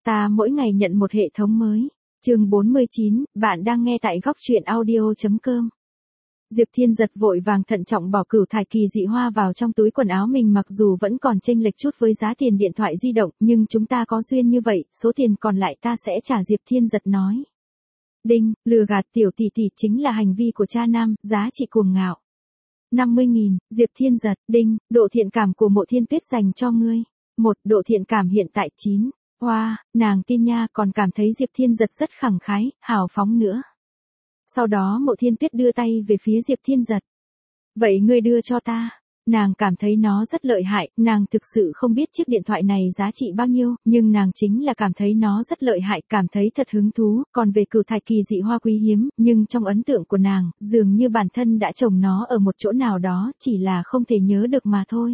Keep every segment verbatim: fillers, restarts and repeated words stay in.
Ta mỗi ngày nhận một hệ thống mới. Chương bốn mươi chín, bạn đang nghe tại góc truyện audio chấm com. Diệp Thiên Giật vội vàng thận trọng bỏ cửu thải kỳ dị hoa vào trong túi quần áo mình, mặc dù vẫn còn chênh lệch chút với giá tiền điện thoại di động, nhưng chúng ta có duyên như vậy, số tiền còn lại ta sẽ trả. Diệp Thiên Giật nói. Đinh, lừa gạt tiểu tỷ tỷ chính là hành vi của cha nam, giá trị cuồng ngạo. năm mươi nghìn, Diệp Thiên Giật. Đinh, độ thiện cảm của Mộ Thiên Tuyết dành cho ngươi. một. Độ thiện cảm hiện tại chín. Wow, nàng tin nha, còn cảm thấy Diệp Thiên Giật rất khẳng khái, hào phóng nữa. Sau đó Mộ Thiên Tuyết đưa tay về phía Diệp Thiên Giật. Vậy ngươi đưa cho ta. Nàng cảm thấy nó rất lợi hại, nàng thực sự không biết chiếc điện thoại này giá trị bao nhiêu, nhưng nàng chính là cảm thấy nó rất lợi hại, cảm thấy thật hứng thú. Còn về cửu thải kỳ dị hoa quý hiếm, nhưng trong ấn tượng của nàng, dường như bản thân đã trồng nó ở một chỗ nào đó, chỉ là không thể nhớ được mà thôi.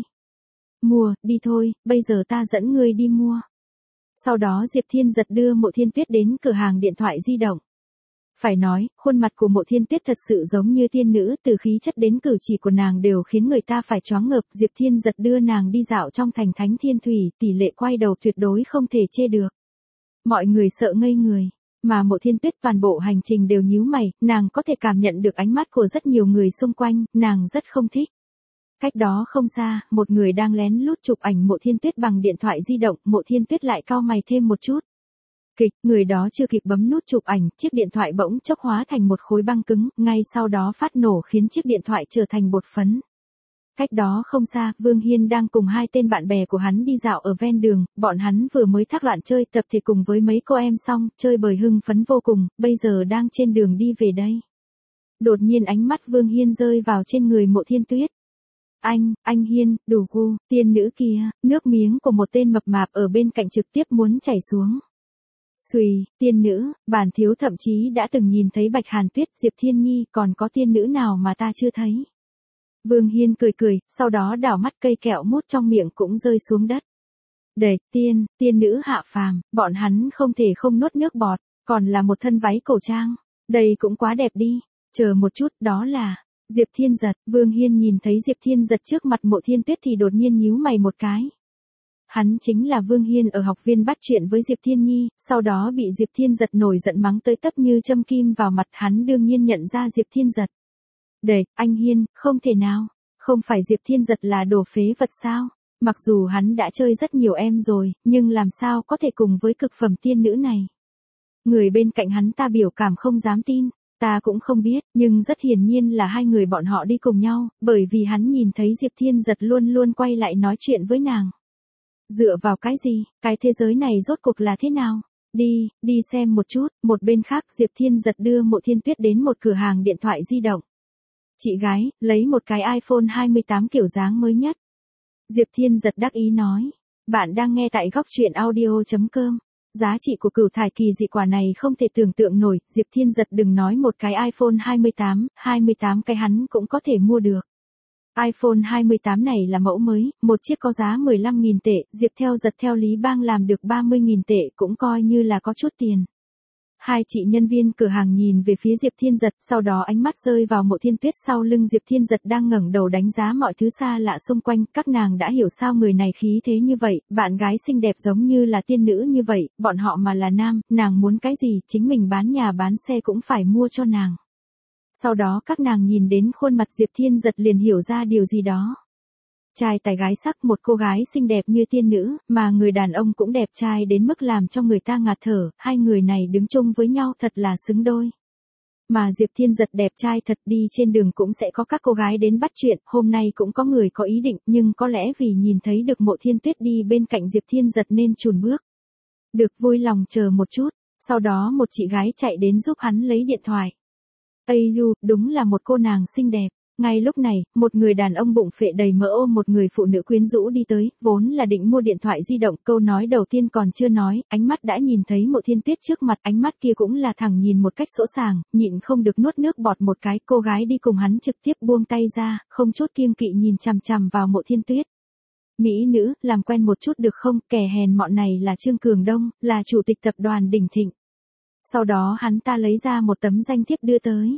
Mua, đi thôi, bây giờ ta dẫn ngươi đi mua. Sau đó Diệp Thiên Giật đưa Mộ Thiên Tuyết đến cửa hàng điện thoại di động. Phải nói, khuôn mặt của Mộ Thiên Tuyết thật sự giống như tiên nữ, từ khí chất đến cử chỉ của nàng đều khiến người ta phải choáng ngợp. Diệp Thiên Giật đưa nàng đi dạo trong thành Thánh Thiên Thủy, tỷ lệ quay đầu tuyệt đối không thể chê được. Mọi người sợ ngây người, mà Mộ Thiên Tuyết toàn bộ hành trình đều nhíu mày, nàng có thể cảm nhận được ánh mắt của rất nhiều người xung quanh, nàng rất không thích. Cách đó không xa, một người đang lén lút chụp ảnh Mộ Thiên Tuyết bằng điện thoại di động, Mộ Thiên Tuyết lại cau mày thêm một chút. Kịch, người đó chưa kịp bấm nút chụp ảnh, chiếc điện thoại bỗng chốc hóa thành một khối băng cứng, ngay sau đó phát nổ khiến chiếc điện thoại trở thành bột phấn. Cách đó không xa, Vương Hiên đang cùng hai tên bạn bè của hắn đi dạo ở ven đường, bọn hắn vừa mới thác loạn chơi tập thể cùng với mấy cô em xong, chơi bời hưng phấn vô cùng, bây giờ đang trên đường đi về đây. Đột nhiên ánh mắt Vương Hiên rơi vào trên người Mộ Thiên Tuyết. Anh, anh Hiên, đủ gu, tiên nữ kia, nước miếng của một tên mập mạp ở bên cạnh trực tiếp muốn chảy xuống. Xùy, tiên nữ, bản thiếu thậm chí đã từng nhìn thấy Bạch Hàn Tuyết, Diệp Thiên Nhi, còn có tiên nữ nào mà ta chưa thấy. Vương Hiên cười cười, sau đó đảo mắt, cây kẹo mút trong miệng cũng rơi xuống đất. Để, tiên, tiên nữ hạ phàm, bọn hắn không thể không nuốt nước bọt, còn là một thân váy cổ trang. Đây cũng quá đẹp đi, chờ một chút, đó là... Diệp Thiên Giật. Vương Hiên nhìn thấy Diệp Thiên Giật trước mặt Mộ Thiên Tuyết thì đột nhiên nhíu mày một cái. Hắn chính là Vương Hiên ở học viên bắt chuyện với Diệp Thiên Nhi, sau đó bị Diệp Thiên Giật nổi giận mắng tới tấp như châm kim vào mặt, hắn đương nhiên nhận ra Diệp Thiên Giật. Để, anh Hiên, không thể nào, không phải Diệp Thiên Giật là đồ phế vật sao? Mặc dù hắn đã chơi rất nhiều em rồi, nhưng làm sao có thể cùng với cực phẩm tiên nữ này? Người bên cạnh hắn ta biểu cảm không dám tin. Ta cũng không biết, nhưng rất hiển nhiên là hai người bọn họ đi cùng nhau, bởi vì hắn nhìn thấy Diệp Thiên Giật luôn luôn quay lại nói chuyện với nàng. Dựa vào cái gì, cái thế giới này rốt cuộc là thế nào? Đi, đi xem một chút. Một bên khác, Diệp Thiên Giật đưa Mộ Thiên Tuyết đến một cửa hàng điện thoại di động. Chị gái, lấy một cái iPhone hai mươi tám kiểu dáng mới nhất. Diệp Thiên Giật đắc ý nói. Bạn đang nghe tại góc truyện audio chấm com. Giá trị của cửu thải kỳ dị quả này không thể tưởng tượng nổi, Diệp Thiên Giật đừng nói một cái iPhone hai mươi tám, hai mươi tám cái hắn cũng có thể mua được. iPhone hai mươi tám này là mẫu mới, một chiếc có giá mười lăm nghìn tệ, Diệp Theo Giật theo Lý Bang làm được ba mươi nghìn tệ, cũng coi như là có chút tiền. Hai chị nhân viên cửa hàng nhìn về phía Diệp Thiên Giật, sau đó ánh mắt rơi vào Mộ Thiên Tuyết sau lưng Diệp Thiên Giật đang ngẩng đầu đánh giá mọi thứ xa lạ xung quanh, các nàng đã hiểu sao người này khí thế như vậy, bạn gái xinh đẹp giống như là tiên nữ như vậy, bọn họ mà là nam, nàng muốn cái gì, chính mình bán nhà bán xe cũng phải mua cho nàng. Sau đó các nàng nhìn đến khuôn mặt Diệp Thiên Giật liền hiểu ra điều gì đó. Trai tài gái sắc, một cô gái xinh đẹp như tiên nữ, mà người đàn ông cũng đẹp trai đến mức làm cho người ta ngạt thở, hai người này đứng chung với nhau thật là xứng đôi. Mà Diệp Thiên Giật đẹp trai thật, đi trên đường cũng sẽ có các cô gái đến bắt chuyện, hôm nay cũng có người có ý định, nhưng có lẽ vì nhìn thấy được Mộ Thiên Tuyết đi bên cạnh Diệp Thiên Giật nên chùn bước. Được, vui lòng chờ một chút, sau đó một chị gái chạy đến giúp hắn lấy điện thoại. Ây du, đúng là một cô nàng xinh đẹp. Ngay lúc này, một người đàn ông bụng phệ đầy mỡ ôm một người phụ nữ quyến rũ đi tới, vốn là định mua điện thoại di động, câu nói đầu tiên còn chưa nói, ánh mắt đã nhìn thấy Mộ Thiên Tuyết trước mặt, ánh mắt kia cũng là thẳng nhìn một cách sỗ sàng, nhịn không được nuốt nước bọt một cái, cô gái đi cùng hắn trực tiếp buông tay ra, không chút kiêng kỵ nhìn chằm chằm vào Mộ Thiên Tuyết. Mỹ nữ, làm quen một chút được không, kẻ hèn mọn này là Trương Cường Đông, là chủ tịch tập đoàn Đỉnh Thịnh. Sau đó hắn ta lấy ra một tấm danh thiếp đưa tới.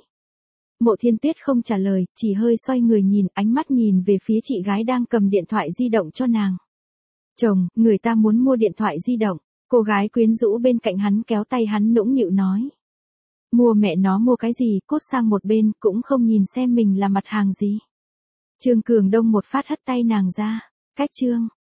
Mộ Thiên Tuyết không trả lời, chỉ hơi xoay người nhìn, ánh mắt nhìn về phía chị gái đang cầm điện thoại di động cho nàng. Chồng, người ta muốn mua điện thoại di động. Cô gái quyến rũ bên cạnh hắn kéo tay hắn nũng nịu nói. Mua mẹ nó mua cái gì, cút sang một bên, cũng không nhìn xem mình là mặt hàng gì. Trương Cường Đông một phát hất tay nàng ra. Cách Trương.